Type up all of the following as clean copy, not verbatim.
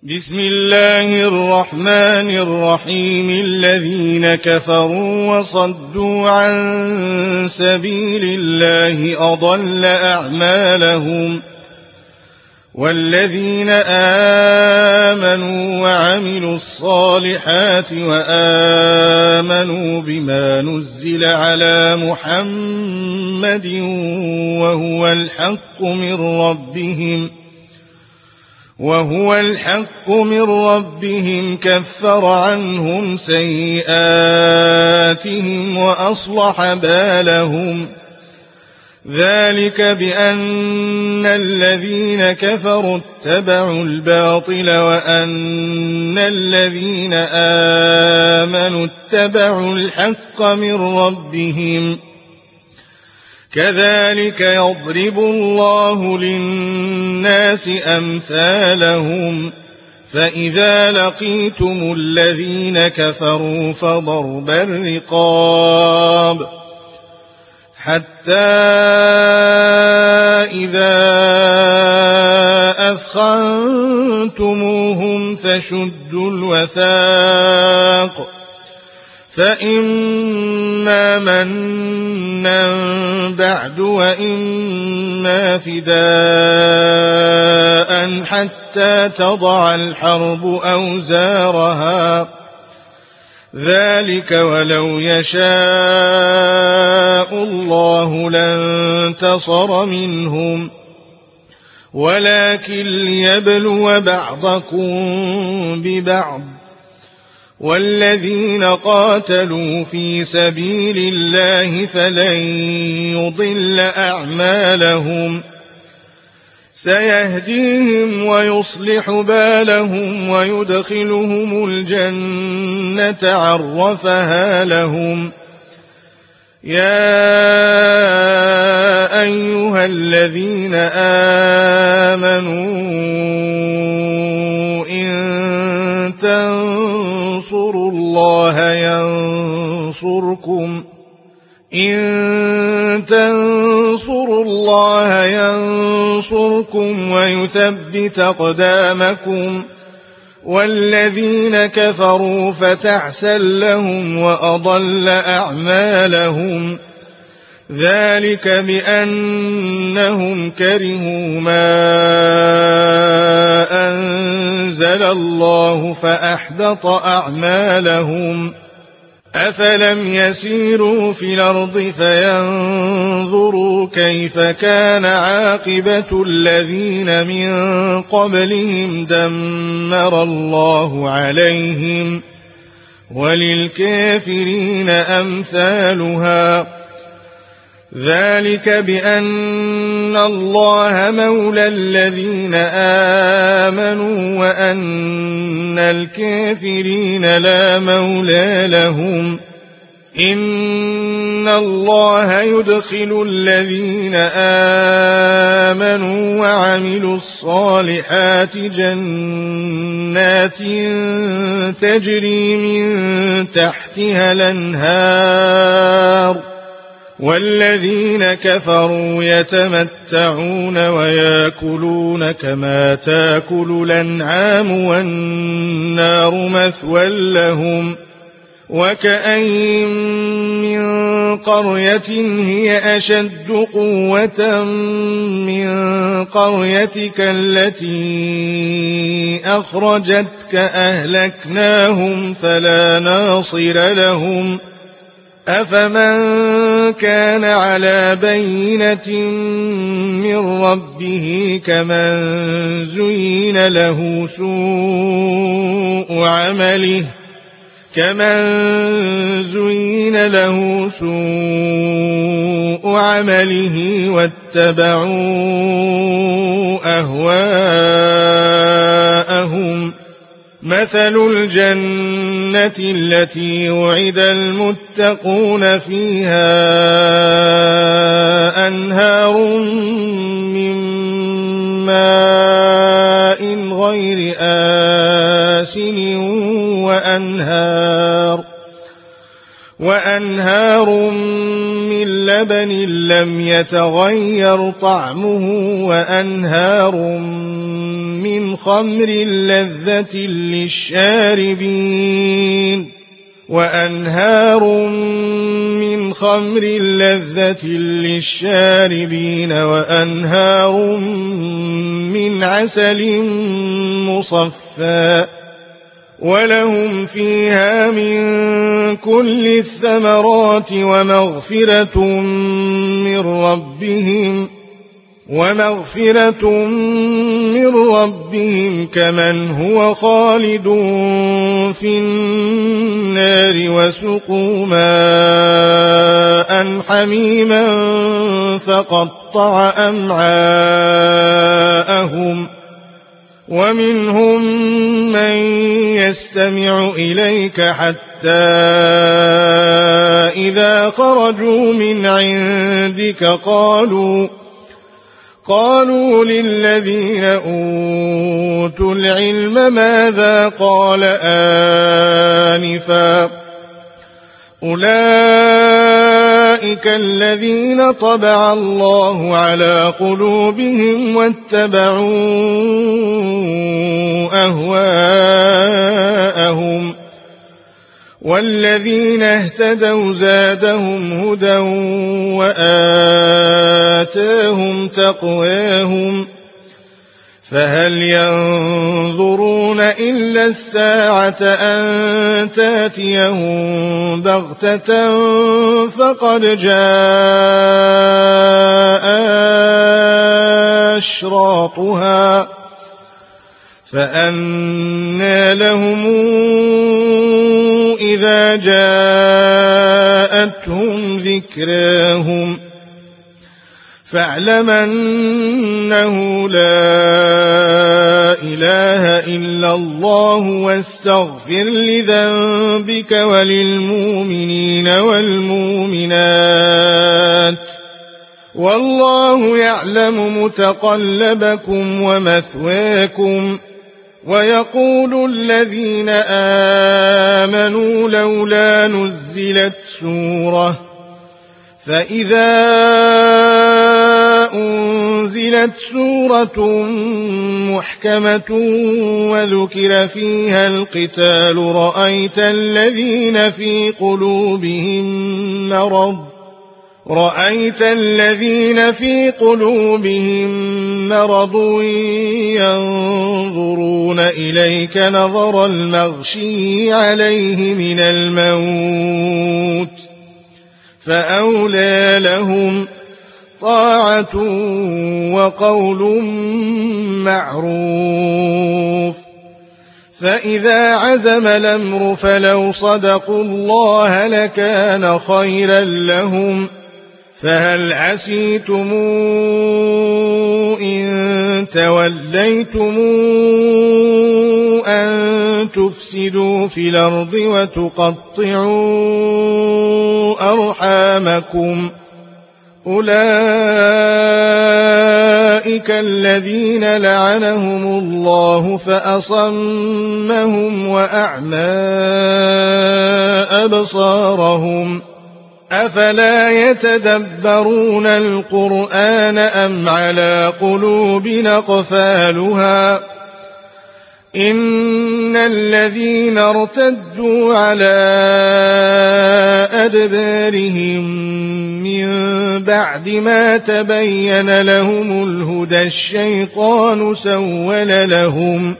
بسم الله الرحمن الرحيم. الذين كفروا وصدوا عن سبيل الله أضل أعمالهم، والذين آمنوا وعملوا الصالحات وآمنوا بما نزل على محمد وهو الحق من ربهم كفر عنهم سيئاتهم وأصلح بالهم. ذلك بأن الذين كفروا اتبعوا الباطل وأن الذين آمنوا اتبعوا الحق من ربهم. كذلك يضرب الله للناس أمثالهم. فإذا لقيتم الذين كفروا فضرب الرقاب حتى إذا أثخنتموهم فشدوا الوثاق، فإما منا بعد وإما فداء حتى تضع الحرب أوزارها. ذلك ولو يشاء الله لانتصر منهم، ولكن ليبلو بعضكم ببعض. والذين قاتلوا في سبيل الله فلن يضل أعمالهم، سيهديهم ويصلح بالهم ويدخلهم الجنة عرفها لهم. يا أيها الذين آمنوا إن تنصروا الله ينصركم ويثبت أقدامكم. والذين كفروا فتعسا لهم وأضل أعمالهم. ذلك بأنهم كرهوا ما أنزل الله فأحبط أعمالهم. أفلم يسيروا في الأرض فينظروا كيف كان عاقبة الذين من قبلهم دمر الله عليهم، وللكافرين أمثالها. ذلك بأن الله مولى الذين آمنوا وأن الكافرين لا مولى لهم. إن الله يدخل الذين آمنوا وعملوا الصالحات جنات تجري من تحتها الأنهار، والذين كفروا يتمتعون ويأكلون كما تأكل الأنعام والنار مثوى لهم. وكأين من قرية هي أشد قوة من قريتك التي أخرجتك أهلكناهم فلا ناصر لهم. أفمن كان على بينة من ربه كمن زين له سوء عمله واتبعوا أهواءهم. مثل الجنة التي وعد المتقون فيها أنهار من ماء غير آسن وأنهار من لبن لم يتغير طعمه وأنهار من خمر لذة للشاربين وأنهار من عسل مصفى ولهم فيها من كل الثمرات ومغفرة من ربهم كمن هو خالد في النار وسقوا ماء حميما فقطع أمعاءهم ومنهم من يستمع إليك حتى إذا خرجوا من عندك قالوا للذين أوتوا العلم ماذا قال آنفا أولئك الذين طبع الله على قلوبهم واتبعوا أهواءهم والذين اهتدوا زادهم هدى وآتاهم تقواهم فهل ينظرون إلا الساعة أن تأتيهم بغتة فقد جاء أشراطها فأنى لهم إذا جاءتهم ذكراهم فاعلم أنه لا إله إلا الله واستغفر لذنبك وللمؤمنين والمؤمنات والله يعلم متقلبكم ومثواكم ويقول الذين آمنوا لولا نزلت سورة فإذا أنزلت سورة محكمة وذكر فيها القتال رأيت الذين في قلوبهم مرض ينظرون إليك نظر المغشي عليه من الموت فأولى لهم طاعة وقول معروف فإذا عزم الأمر فلو صدقوا الله لكان خيرا لهم فهل عسيتم إن توليتم أن تفسدوا في الأرض وتقطعوا أرحامكم أولئك الذين لعنهم الله فأصمهم وأعمى أبصارهم أفلا يتدبرون القرآن أم على قلوب أقفالها إن الذين ارتدوا على أدبارهم من بعد ما تبين لهم الهدى الشيطان سول لهم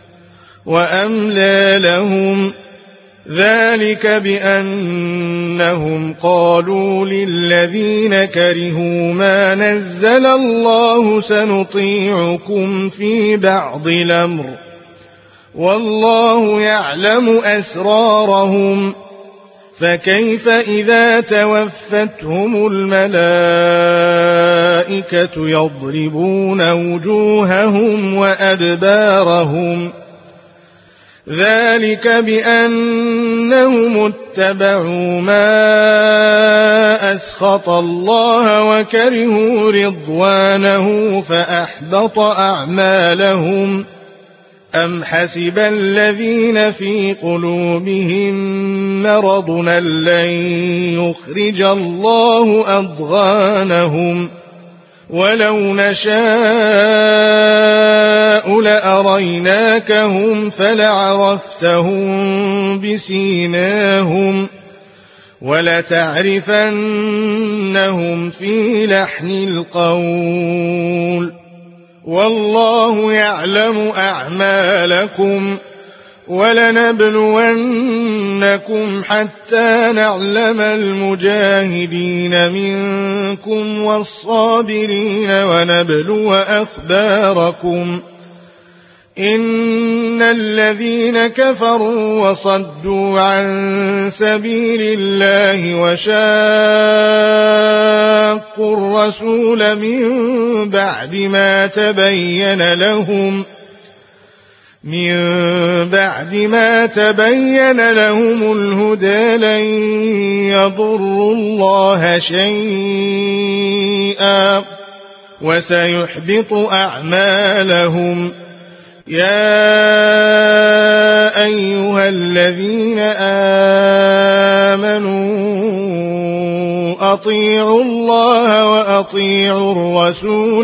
وأملى لهم ذلك بأنهم قالوا للذين كرهوا ما نزل الله سنطيعكم في بعض الأمر والله يعلم أسرارهم فكيف إذا توفتهم الملائكة يضربون وجوههم وأدبارهم ذلك بأنهم اتبعوا ما أسخط الله وكرهوا رضوانه فأحبط أعمالهم أم حسب الذين في قلوبهم مرض لن يخرج الله أضغانهم ولو نشاء لأريناكهم فلعرفتهم بسيماهم ولتعرفنهم في لحن القول والله يعلم أعمالكم ولنبلونكم حتى نعلم المجاهدين منكم والصابرين ونبلو أخباركم إن الذين كفروا وصدوا عن سبيل الله وشاقوا الرسول من بعد ما تبين لهم الهدى لن يضروا الله شيئا وسيحبط أعمالهم يا أيها الذين آمنوا أطيعوا الله وأطيعوا الرسول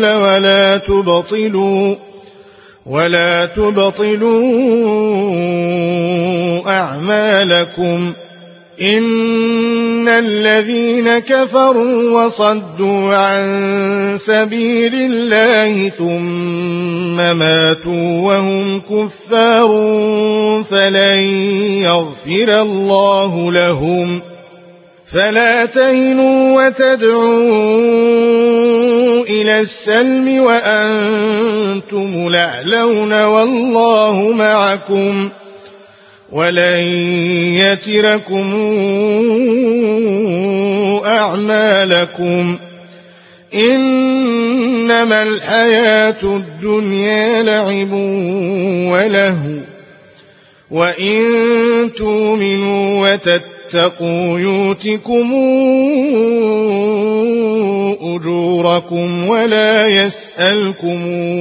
ولا تبطلوا أعمالكم إن الذين كفروا وصدوا عن سبيل الله ثم ماتوا وهم كفار فلن يغفر الله لهم فلا تهنوا وتدعوا إلى السلم وأنتم الأعلون والله معكم ولن يتركم أعمالكم إنما الحياة الدنيا لعب ولهو وإن تؤمنوا وتتقوا يؤتكم أجوركم ولا يسألكم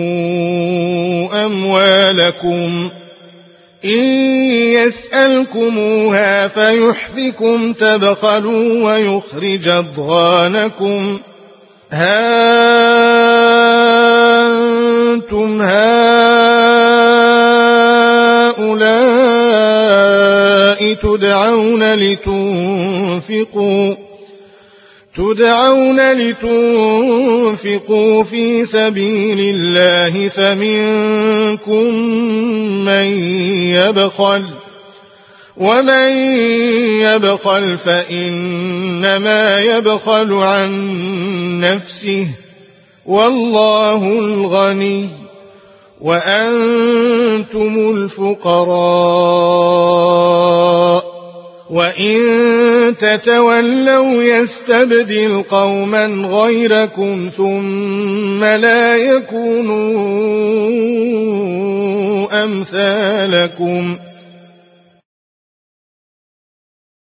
أموالكم إن يسألكموها فيحفكم تبخلوا ويخرج أضغانكم ها أنتم هؤلاء تدعون لتنفقوا في سبيل الله فمنكم من يبخل ومن يبخل فإنما يبخل عن نفسه والله الغني وأنتم الفقراء وإن تتولوا يستبدل قوما غيركم ثم لا يكونوا أمثالكم